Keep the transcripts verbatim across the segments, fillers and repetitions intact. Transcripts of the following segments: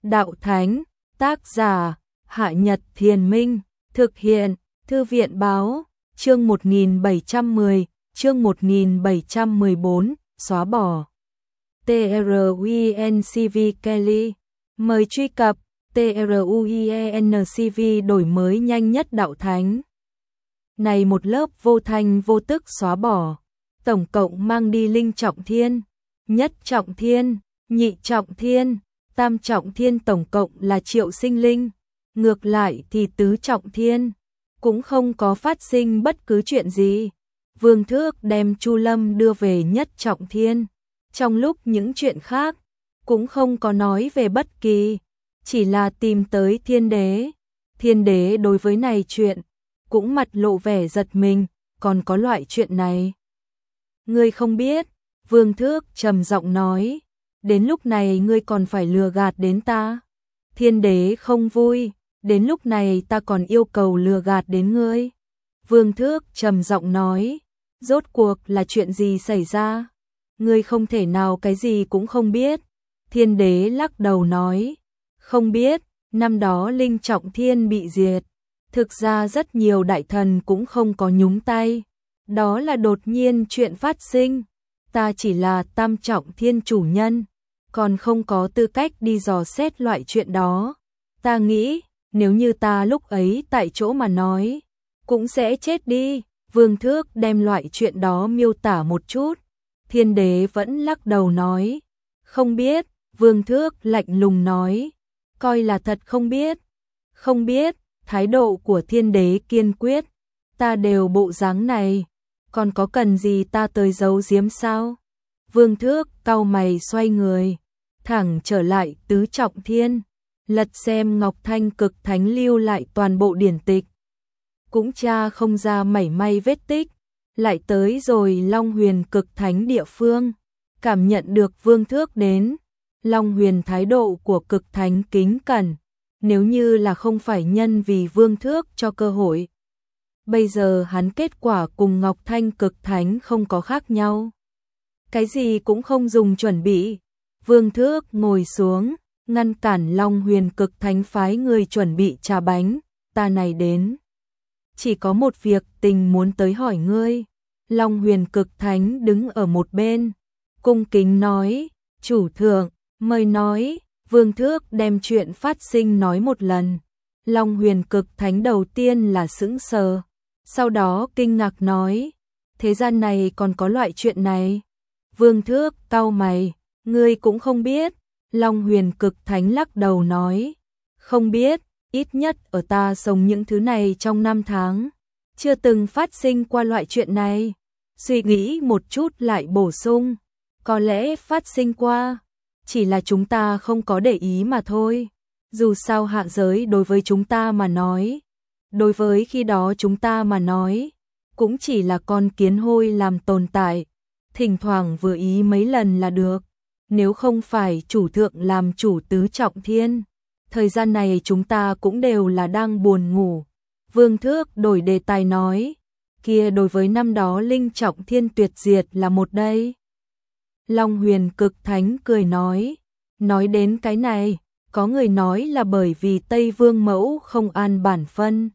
đạo thánh, tác giả, Hạ Nhật Thiền Minh, thực hiện, Thư viện báo, chương một nghìn bảy trăm mười, chương một nghìn bảy trăm mười bốn, xóa bỏ. truencv Kelly, mời truy cập, truencv đổi mới nhanh nhất đạo thánh. Này một lớp vô thanh vô tức xóa bỏ, tổng cộng mang đi linh trọng thiên, nhất trọng thiên, nhị trọng thiên, tam trọng thiên, tổng cộng là triệu sinh linh. Ngược lại thì tứ trọng thiên cũng không có phát sinh bất cứ chuyện gì. Vương Thước đem Chu Lâm đưa về nhất trọng thiên. Trong lúc những chuyện khác cũng không có nói về bất kỳ, chỉ là tìm tới Thiên Đế. Thiên Đế đối với này chuyện cũng mặt lộ vẻ giật mình, còn có loại chuyện này. Ngươi không biết, Vương Thước trầm giọng nói, đến lúc này ngươi còn phải lừa gạt đến ta. Thiên Đế không vui, đến lúc này ta còn yêu cầu lừa gạt đến ngươi. Vương Thước trầm giọng nói, rốt cuộc là chuyện gì xảy ra? Ngươi không thể nào cái gì cũng không biết. Thiên Đế lắc đầu nói, không biết, năm đó linh trọng thiên bị diệt. Thực ra rất nhiều đại thần cũng không có nhúng tay. Đó là đột nhiên chuyện phát sinh. Ta chỉ là tam trọng thiên chủ nhân, còn không có tư cách đi dò xét loại chuyện đó. Ta nghĩ, nếu như ta lúc ấy tại chỗ mà nói, cũng sẽ chết đi. Vương Thước đem loại chuyện đó miêu tả một chút. Thiên Đế vẫn lắc đầu nói, không biết. Vương Thước lạnh lùng nói, coi là thật không biết. Không biết, thái độ của Thiên Đế kiên quyết. Ta đều bộ dáng này, còn có cần gì ta tới giấu giếm sao? Vương Thước cau mày xoay người, thẳng trở lại tứ trọng thiên, lật xem Ngọc Thanh Cực Thánh lưu lại toàn bộ điển tịch. Cũng tra không ra mảy may vết tích, lại tới rồi Long Huyền Cực Thánh địa phương, cảm nhận được Vương Thước đến. Long Huyền thái độ của Cực Thánh kính cẩn, nếu như là không phải nhân vì Vương Thước cho cơ hội, bây giờ hắn kết quả cùng Ngọc Thanh Cực Thánh không có khác nhau. Cái gì cũng không dùng chuẩn bị. Vương Thước ngồi xuống, ngăn cản Long Huyền Cực Thánh phái người chuẩn bị trà bánh. Ta này đến, chỉ có một việc tình muốn tới hỏi ngươi. Long Huyền Cực Thánh đứng ở một bên, cung kính nói, chủ thượng, mời nói. Vương Thước đem chuyện phát sinh nói một lần. Long Huyền Cực Thánh đầu tiên là sững sờ, sau đó kinh ngạc nói, thế gian này còn có loại chuyện này? Vương Thước cau mày, ngươi cũng không biết. Long Huyền Cực Thánh lắc đầu nói, không biết, ít nhất ở ta sống những thứ này trong năm tháng, chưa từng phát sinh qua loại chuyện này. Suy nghĩ một chút lại bổ sung, có lẽ phát sinh qua, chỉ là chúng ta không có để ý mà thôi. Dù sao hạ giới đối với chúng ta mà nói, đối với khi đó chúng ta mà nói, cũng chỉ là con kiến hôi làm tồn tại, thỉnh thoảng vừa ý mấy lần là được. Nếu không phải chủ thượng làm chủ tứ trọng thiên, thời gian này chúng ta cũng đều là đang buồn ngủ. Vương Thước đổi đề tài nói, kia đối với năm đó linh trọng thiên tuyệt diệt là một đây. Long Huyền Cực Thánh cười nói, nói đến cái này, có người nói là bởi vì Tây Vương Mẫu không an bản phân,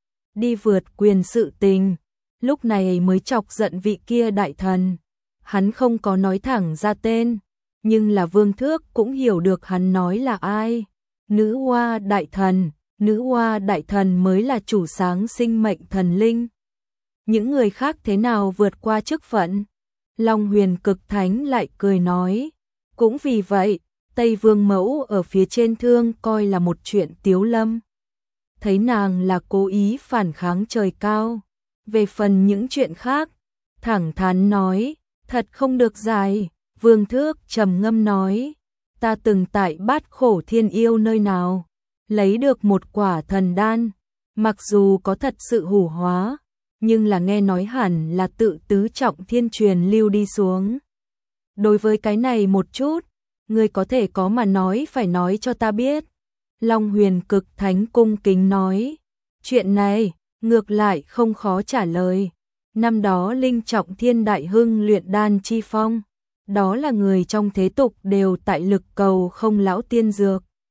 đi vượt quyền sự tình, lúc này mới chọc giận vị kia đại thần. Hắn không có nói thẳng ra tên, nhưng là Vương Thước cũng hiểu được hắn nói là ai. Nữ Hoa đại thần, Nữ Hoa đại thần mới là chủ sáng sinh mệnh thần linh. Những người khác thế nào vượt qua chức phận? Long Huyền Cực Thánh lại cười nói, cũng vì vậy, Tây Vương Mẫu ở phía trên thương coi là một chuyện tiếu lâm. Thấy nàng là cố ý phản kháng trời cao. Về phần những chuyện khác, thẳng thắn nói, thật không được dài. Vương Thước trầm ngâm nói, ta từng tại Bát Khổ Thiên Yêu nơi nào, lấy được một quả thần đan, mặc dù có thật sự hủ hóa, nhưng là nghe nói hẳn là tự tứ trọng thiên truyền lưu đi xuống. Đối với cái này một chút, ngươi có thể có mà nói phải nói cho ta biết. Long Huyền Cực Thánh cung kính nói, chuyện này, ngược lại không khó trả lời. Năm đó linh trọng thiên đại hưng luyện đan chi phong, đó là người trong thế tục đều tại lực cầu không lão tiên dược.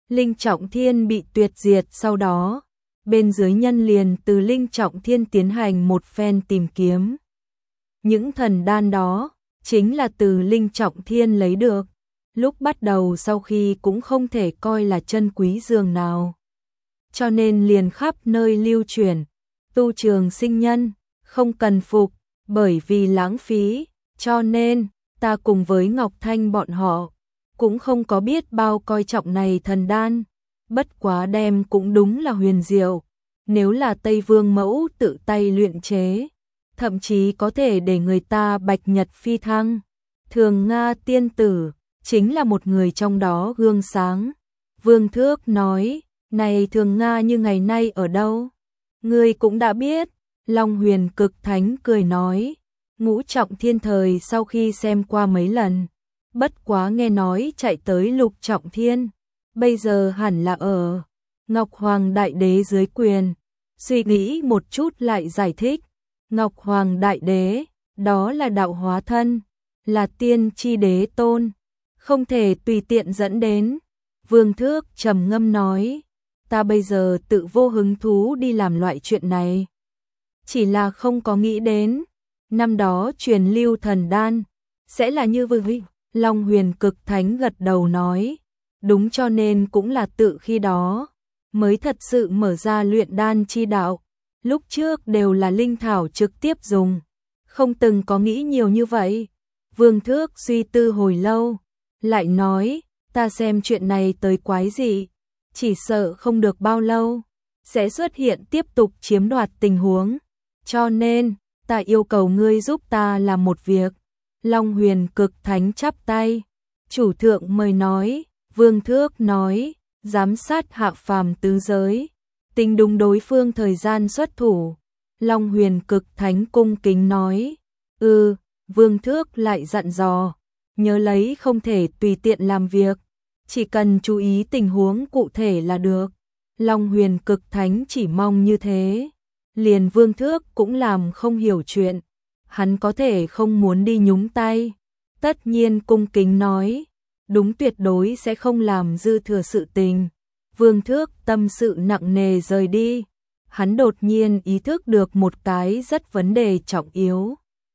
Linh Trọng Thiên bị tuyệt diệt sau đó, bên dưới nhân liền từ Linh Trọng Thiên tiến hành một phen tìm kiếm. Những thần đan đó chính là từ Linh Trọng Thiên lấy được, lúc bắt đầu sau khi cũng không thể coi là chân quý dường nào. Cho nên liền khắp nơi lưu truyền, tu trường sinh nhân, không cần phục, bởi vì lãng phí, cho nên ta cùng với Ngọc Thanh bọn họ cũng không có biết bao coi trọng này thần đan, bất quá đem cũng đúng là huyền diệu, nếu là Tây Vương mẫu tự tay luyện chế, thậm chí có thể để người ta bạch nhật phi thăng. Thường Nga tiên tử chính là một người trong đó gương sáng. Vương Thước nói, này Thường Nga như ngày nay ở đâu? Ngươi cũng đã biết. Long Huyền Cực Thánh cười nói, Ngũ Trọng Thiên thời sau khi xem qua mấy lần, bất quá nghe nói chạy tới Lục Trọng Thiên, bây giờ hẳn là ở Ngọc Hoàng Đại Đế dưới quyền. Suy nghĩ một chút lại giải thích, Ngọc Hoàng Đại Đế, đó là đạo hóa thân, là tiên chi đế tôn, không thể tùy tiện dẫn đến. Vương Thước trầm ngâm nói, ta bây giờ tự vô hứng thú đi làm loại chuyện này. Chỉ là không có nghĩ đến, năm đó truyền lưu thần đan, sẽ là như vậy. Long Huyền Cực Thánh gật đầu nói, đúng, cho nên cũng là tự khi đó, mới thật sự mở ra luyện đan chi đạo, lúc trước đều là linh thảo trực tiếp dùng, không từng có nghĩ nhiều như vậy. Vương Thước suy tư hồi lâu, lại nói, ta xem chuyện này tới quái gì, chỉ sợ không được bao lâu, sẽ xuất hiện tiếp tục chiếm đoạt tình huống, cho nên, ta yêu cầu ngươi giúp ta làm một việc. Long Huyền Cực Thánh chắp tay, chủ thượng mời nói. Vương Thước nói, giám sát hạ phàm tứ giới, tính đúng đối phương thời gian xuất thủ. Long Huyền Cực Thánh cung kính nói, ừ. Vương Thước lại dặn dò, nhớ lấy không thể tùy tiện làm việc, chỉ cần chú ý tình huống cụ thể là được. Long Huyền Cực Thánh chỉ mong như thế, liền Vương Thước cũng làm không hiểu chuyện, hắn có thể không muốn đi nhúng tay, tất nhiên cung kính nói, đúng, tuyệt đối sẽ không làm dư thừa sự tình. Vương Thước tâm sự nặng nề rời đi, hắn đột nhiên ý thức được một cái rất vấn đề trọng yếu.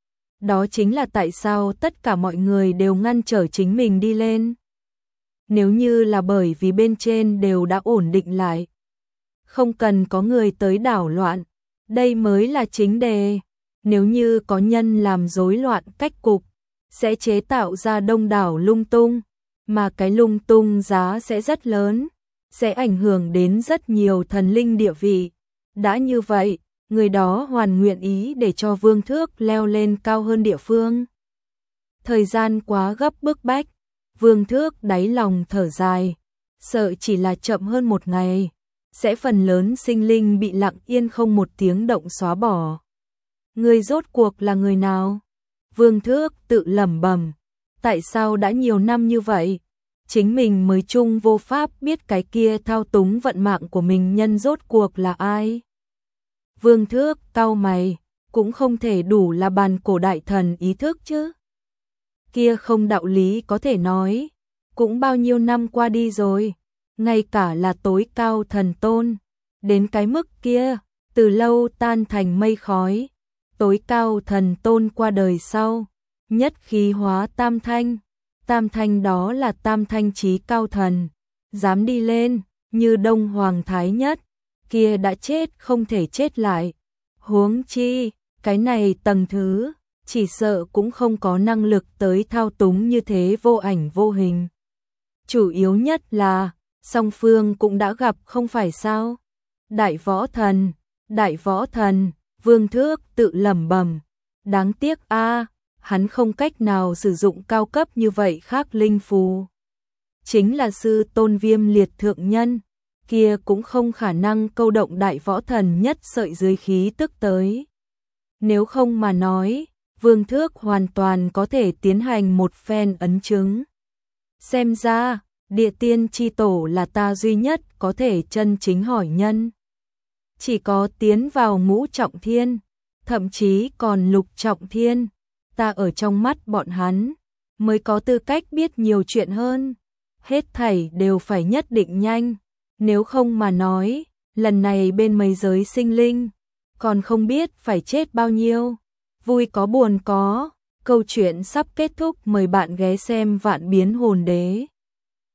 Đó chính là tại sao tất cả mọi người đều ngăn trở chính mình đi lên. Nếu như là bởi vì bên trên đều đã ổn định lại, không cần có người tới đảo loạn, đây mới là chính đề. Nếu như có nhân làm rối loạn cách cục, sẽ chế tạo ra đông đảo lung tung, mà cái lung tung giá sẽ rất lớn, sẽ ảnh hưởng đến rất nhiều thần linh địa vị. Đã như vậy, người đó hoàn nguyện ý để cho Vương Thước leo lên cao hơn địa phương. Thời gian quá gấp bức bách, Vương Thước đáy lòng thở dài, sợ chỉ là chậm hơn một ngày, sẽ phần lớn sinh linh bị lặng yên không một tiếng động xóa bỏ. Người rốt cuộc là người nào? Vương Thước tự lẩm bẩm, tại sao đã nhiều năm như vậy, chính mình mới chung vô pháp biết cái kia thao túng vận mạng của mình nhân rốt cuộc là ai? Vương Thước cau mày, cũng không thể đủ là bàn cổ đại thần ý thức chứ. Kia không đạo lý có thể nói, cũng bao nhiêu năm qua đi rồi, ngay cả là tối cao thần tôn, đến cái mức kia, từ lâu tan thành mây khói. Tối cao thần tôn qua đời sau, nhất khí hóa tam thanh, tam thanh đó là tam thanh chí cao thần, dám đi lên, như Đông Hoàng Thái Nhất, kia đã chết không thể chết lại. Huống chi, cái này tầng thứ, chỉ sợ cũng không có năng lực tới thao túng như thế vô ảnh vô hình. Chủ yếu nhất là, song phương cũng đã gặp không phải sao? Đại võ thần, đại võ thần. Vương Thước tự lẩm bẩm, đáng tiếc a, hắn không cách nào sử dụng cao cấp như vậy khác linh phù. Chính là sư tôn Viêm Liệt thượng nhân, kia cũng không khả năng câu động đại võ thần nhất sợi dưới khí tức tới. Nếu không mà nói, Vương Thước hoàn toàn có thể tiến hành một phen ấn chứng. Xem ra, địa tiên chi tổ là ta duy nhất có thể chân chính hỏi nhân. Chỉ có tiến vào ngũ trọng thiên, thậm chí còn lục trọng thiên, ta ở trong mắt bọn hắn, mới có tư cách biết nhiều chuyện hơn. hết thảy đều phải nhất định nhanh, nếu không mà nói, lần này bên mấy giới sinh linh, còn không biết phải chết bao nhiêu. Vui có buồn có, câu chuyện sắp kết thúc, mời bạn ghé xem Vạn Biến Hồn Đế.